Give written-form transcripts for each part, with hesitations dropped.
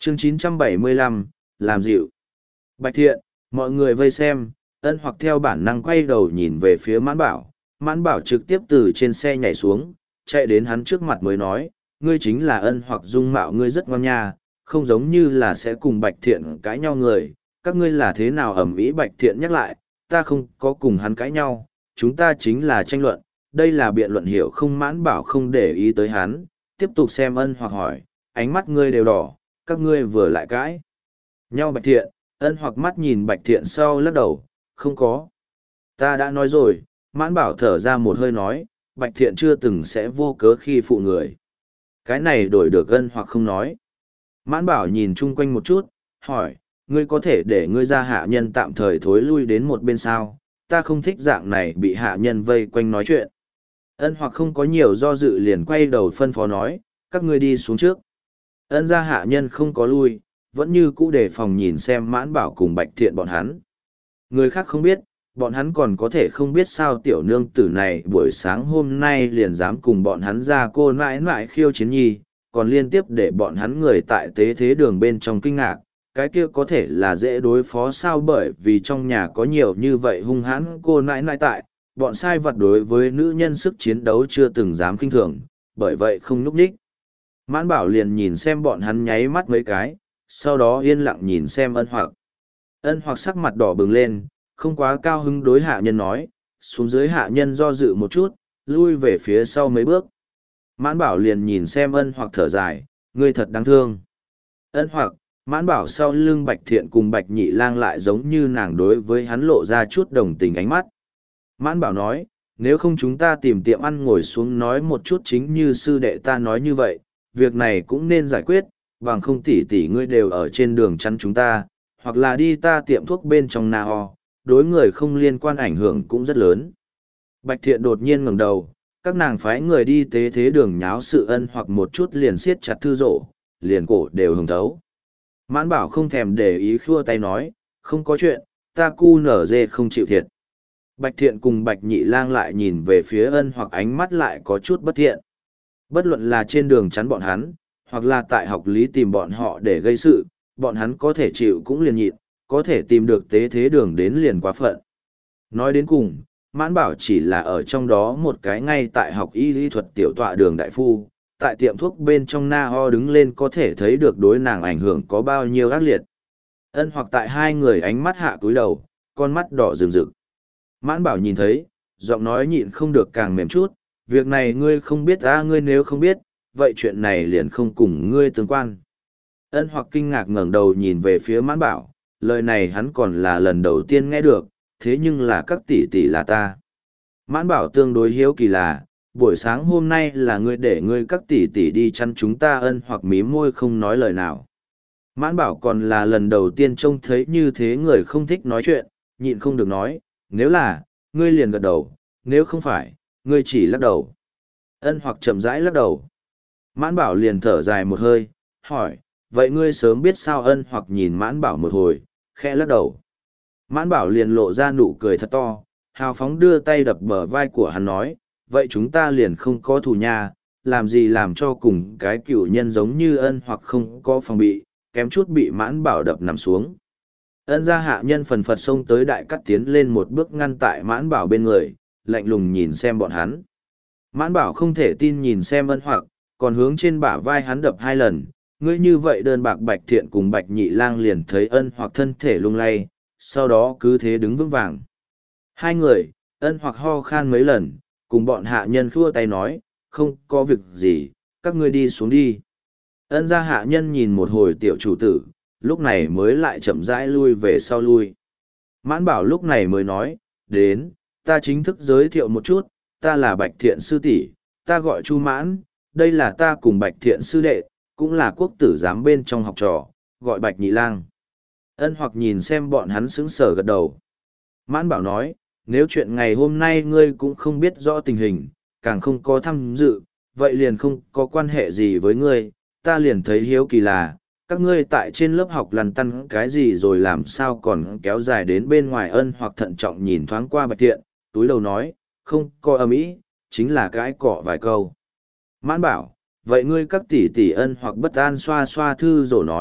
Chương 975, làm dịu. Bạch Thiện, mọi người vây xem, Ân Hoặc theo bản năng quay đầu nhìn về phía Mãn Bảo. Mãn Bảo trực tiếp từ trên xe nhảy xuống, chạy đến hắn trước mặt mới nói, ngươi chính là Ân Hoặc, dung mạo ngươi rất ngon nha, không giống như là sẽ cùng Bạch Thiện cãi nhau người, các ngươi là thế nào ầm ĩ. Bạch Thiện nhắc lại, ta không có cùng hắn cãi nhau, chúng ta chính là tranh luận, đây là biện luận hiểu không. Mãn Bảo không để ý tới hắn, tiếp tục xem Ân Hoặc hỏi, ánh mắt ngươi đều đỏ, các ngươi vừa lại cãi nhau. Bạch Thiện, Ân Hoặc mắt nhìn Bạch Thiện sau lắc đầu, không có. Ta đã nói rồi. Mãn Bảo thở ra một hơi nói, Bạch Thiện chưa từng sẽ vô cớ khi phụ người. Cái này đổi được Ân Hoặc không nói. Mãn Bảo nhìn chung quanh một chút, hỏi, ngươi có thể để ngươi gia hạ nhân tạm thời thối lui đến một bên sao, ta không thích dạng này bị hạ nhân vây quanh nói chuyện. Ân Hoặc không có nhiều do dự liền quay đầu phân phó nói, các ngươi đi xuống trước. Ân gia hạ nhân không có lui, vẫn như cũ đề phòng nhìn xem Mãn Bảo cùng Bạch Thiện bọn hắn. Người khác không biết, bọn hắn còn có thể không biết sao tiểu nương tử này buổi sáng hôm nay liền dám cùng bọn hắn ra cô mãi mãi khiêu chiến nhi, còn liên tiếp để bọn hắn người tại tế thế đường bên trong kinh ngạc, cái kia có thể là dễ đối phó sao, bởi vì trong nhà có nhiều như vậy hung hãn cô nãi nãi tại, bọn sai vật đối với nữ nhân sức chiến đấu chưa từng dám kinh thường, bởi vậy không nhúc nhích. Mãn Bảo liền nhìn xem bọn hắn nháy mắt mấy cái, sau đó yên lặng nhìn xem Ân Hoặc. Ân Hoặc sắc mặt đỏ bừng lên, không quá cao hứng đối hạ nhân nói, xuống dưới. Hạ nhân do dự một chút, lui về phía sau mấy bước. Mãn Bảo liền nhìn xem Ân Hoặc thở dài, ngươi thật đáng thương. Ân Hoặc, Mãn Bảo sau lưng Bạch Thiện cùng Bạch Nhị Lang lại giống như nàng đối với hắn lộ ra chút đồng tình ánh mắt. Mãn Bảo nói, nếu không chúng ta tìm tiệm ăn ngồi xuống nói một chút, chính như sư đệ ta nói như vậy, việc này cũng nên giải quyết, bằng không tỷ tỷ ngươi đều ở trên đường chắn chúng ta, hoặc là đi ta tiệm thuốc bên trong na ho, đối người không liên quan ảnh hưởng cũng rất lớn. Bạch Thiện đột nhiên ngẩng đầu, các nàng phái người đi tế thế đường nháo sự. Ân Hoặc một chút liền siết chặt thư rổ, liền cổ đều hồng thấu. Mãn Bảo không thèm để ý, khua tay nói, không có chuyện, ta cu nở dê không chịu thiệt. Bạch Thiện cùng Bạch Nhị Lang lại nhìn về phía Ân Hoặc, ánh mắt lại có chút bất thiện. Bất luận là trên đường chắn bọn hắn, hoặc là tại học lý tìm bọn họ để gây sự, bọn hắn có thể chịu cũng liền nhịn, có thể tìm được tế thế đường đến liền quá phận. Nói đến cùng, Mãn Bảo chỉ là ở trong đó một cái ngay tại học y lý thuật tiểu tọa đường đại phu, tại tiệm thuốc bên trong na ho đứng lên có thể thấy được đối nàng ảnh hưởng có bao nhiêu ác liệt. Ân Hoặc tại hai người ánh mắt hạ cúi đầu, con mắt đỏ rừng rực. Mãn Bảo nhìn thấy, giọng nói nhịn không được càng mềm chút, việc này ngươi không biết à, ngươi nếu không biết, vậy chuyện này liền không cùng ngươi tương quan. Ân Hoặc kinh ngạc ngẩng đầu nhìn về phía Mãn Bảo, lời này hắn còn là lần đầu tiên nghe được, thế nhưng là các tỷ tỷ là ta. Mãn Bảo tương đối hiếu kỳ là, buổi sáng hôm nay là ngươi để ngươi các tỷ tỷ đi chăn chúng ta. Ân Hoặc mím môi không nói lời nào. Mãn Bảo còn là lần đầu tiên trông thấy như thế người không thích nói chuyện, nhịn không được nói, nếu là, ngươi liền gật đầu, nếu không phải, ngươi chỉ lắc đầu. Ân Hoặc chậm rãi lắc đầu. Mãn Bảo liền thở dài một hơi, hỏi, vậy ngươi sớm biết sao? Ân Hoặc nhìn Mãn Bảo một hồi, khẽ lắc đầu. Mãn Bảo liền lộ ra nụ cười thật to, hào phóng đưa tay đập bờ vai của hắn nói, vậy chúng ta liền không có thù nha, làm gì làm cho cùng cái cựu nhân giống như Ân Hoặc không có phòng bị, kém chút bị Mãn Bảo đập nằm xuống. Ân gia hạ nhân phần phật xông tới đại cắt tiến lên một bước ngăn tại Mãn Bảo bên người, lạnh lùng nhìn xem bọn hắn. Mãn Bảo không thể tin nhìn xem Ân Hoặc, còn hướng trên bả vai hắn đập hai lần, ngươi như vậy đơn bạc. Bạch Thiện cùng Bạch Nhị Lang liền thấy Ân Hoặc thân thể lung lay, sau đó cứ thế đứng vững vàng. Hai người, Ân Hoặc ho khan mấy lần, cùng bọn hạ nhân khua tay nói, không có việc gì, các ngươi đi xuống đi. Ân gia hạ nhân nhìn một hồi tiểu chủ tử, lúc này mới lại chậm rãi lui về sau lui. Mãn Bảo lúc này mới nói, đến, ta chính thức giới thiệu một chút, ta là Bạch Thiện sư tỷ, ta gọi Chu Mãn, đây là ta cùng Bạch Thiện sư đệ, cũng là quốc tử giám bên trong học trò, gọi Bạch Nhị Lang. Ân Hoặc nhìn xem bọn hắn sững sờ gật đầu. Mãn Bảo nói, nếu chuyện ngày hôm nay ngươi cũng không biết rõ tình hình, càng không có tham dự, vậy liền không có quan hệ gì với ngươi, ta liền thấy hiếu kỳ là, các ngươi tại trên lớp học lằn tăn cái gì rồi làm sao còn kéo dài đến bên ngoài. Ân Hoặc thận trọng nhìn thoáng qua Bạch Thiện, túi đầu nói, không có ầm ĩ, chính là cái cọ vài câu. Mãn Bảo, vậy ngươi các tỷ tỷ. Ân Hoặc bất an xoa xoa thư rồi nói,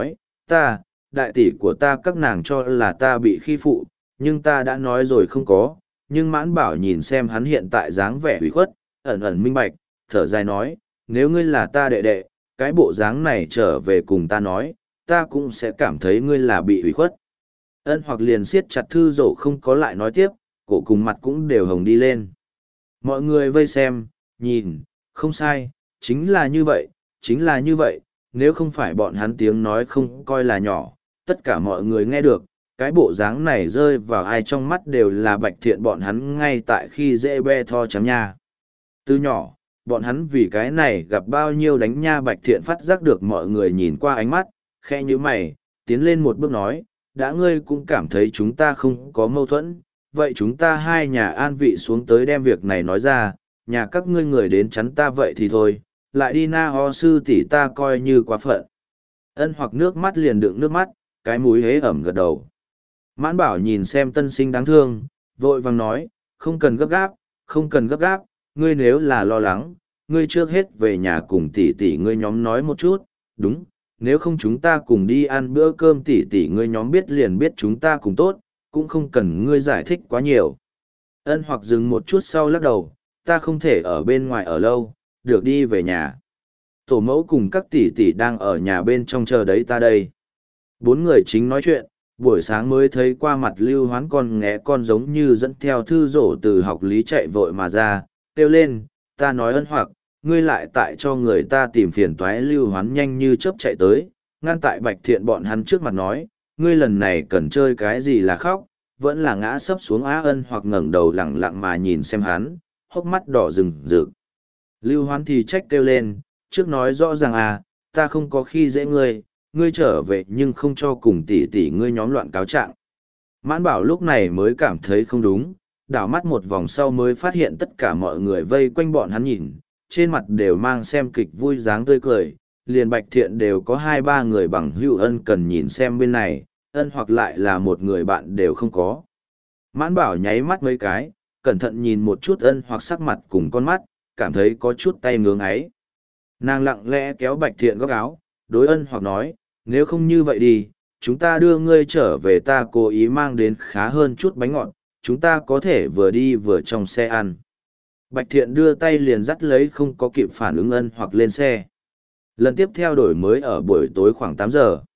đại tỷ của ta các nàng cho là ta bị khi phụ, nhưng ta đã nói rồi không có. Nhưng Mãn Bảo nhìn xem hắn hiện tại dáng vẻ hủy khuất, ẩn ẩn minh bạch, thở dài nói, nếu ngươi là ta đệ đệ, cái bộ dáng này trở về cùng ta nói, ta cũng sẽ cảm thấy ngươi là bị hủy khuất. Ân Hoặc liền siết chặt thư rổ không có lại nói tiếp, cổ cùng mặt cũng đều hồng đi lên. Mọi người vây xem, nhìn, không sai, chính là như vậy, chính là như vậy, nếu không phải bọn hắn tiếng nói không coi là nhỏ, tất cả mọi người nghe được, cái bộ dáng này rơi vào ai trong mắt đều là Bạch Thiện bọn hắn ngay tại khi dễ be tho chấm nha. Từ nhỏ, bọn hắn vì cái này gặp bao nhiêu đánh nha. Bạch Thiện phát giác được mọi người nhìn qua ánh mắt, khe như mày, tiến lên một bước nói, đã ngươi cũng cảm thấy chúng ta không có mâu thuẫn, vậy chúng ta hai nhà an vị xuống tới đem việc này nói ra, nhà các ngươi người đến chắn ta vậy thì thôi, lại đi na ho sư tỷ ta coi như quá phận. Ân Hoặc nước mắt liền đựng nước mắt, cái mũi hế ẩm gật đầu. Mãn Bảo nhìn xem tân sinh đáng thương, vội vàng nói, không cần gấp gáp, không cần gấp gáp, ngươi nếu là lo lắng, ngươi trước hết về nhà cùng tỷ tỷ ngươi nhóm nói một chút, đúng, nếu không chúng ta cùng đi ăn bữa cơm tỷ tỷ ngươi nhóm biết liền biết chúng ta cùng tốt, cũng không cần ngươi giải thích quá nhiều. Ân Hoặc dừng một chút sau lắc đầu, ta không thể ở bên ngoài ở lâu, được đi về nhà. Tổ mẫu cùng các tỷ tỷ đang ở nhà bên trong chờ đấy ta đây. Bốn người chính nói chuyện, buổi sáng mới thấy qua mặt Lưu Hoán con nghé con giống như dẫn theo thư rổ từ học lý chạy vội mà ra, kêu lên, ta nói Ân Hoặc, ngươi lại tại cho người ta tìm phiền toái. Lưu Hoán nhanh như chớp chạy tới, ngăn tại Bạch Thiện bọn hắn trước mặt nói, ngươi lần này cần chơi cái gì là khóc, vẫn là ngã sấp xuống á. Ân Hoặc ngẩng đầu lẳng lặng mà nhìn xem hắn, hốc mắt đỏ rừng rực. Lưu Hoán thì trách kêu lên, trước nói rõ ràng à, ta không có khi dễ ngươi, ngươi trở về nhưng không cho cùng tỷ tỷ ngươi nhóm loạn cáo trạng. Mãn Bảo lúc này mới cảm thấy không đúng, đảo mắt một vòng sau mới phát hiện tất cả mọi người vây quanh bọn hắn nhìn, trên mặt đều mang xem kịch vui dáng tươi cười, liền Bạch Thiện đều có 2-3 người bằng hữu ân cần nhìn xem bên này, Ân Hoặc lại là một người bạn đều không có. Mãn Bảo nháy mắt mấy cái, cẩn thận nhìn một chút Ân Hoặc sắc mặt cùng con mắt, cảm thấy có chút tay ngưỡng ấy. Nàng lặng lẽ kéo Bạch Thiện góc áo, đối Ân Hoặc nói, nếu không như vậy đi, chúng ta đưa ngươi trở về, ta cố ý mang đến khá hơn chút bánh ngọt, chúng ta có thể vừa đi vừa trong xe ăn. Bạch Thiện đưa tay liền dắt lấy không có kịp phản ứng Ân Hoặc lên xe. Lần tiếp theo đổi mới ở buổi tối khoảng 8 giờ.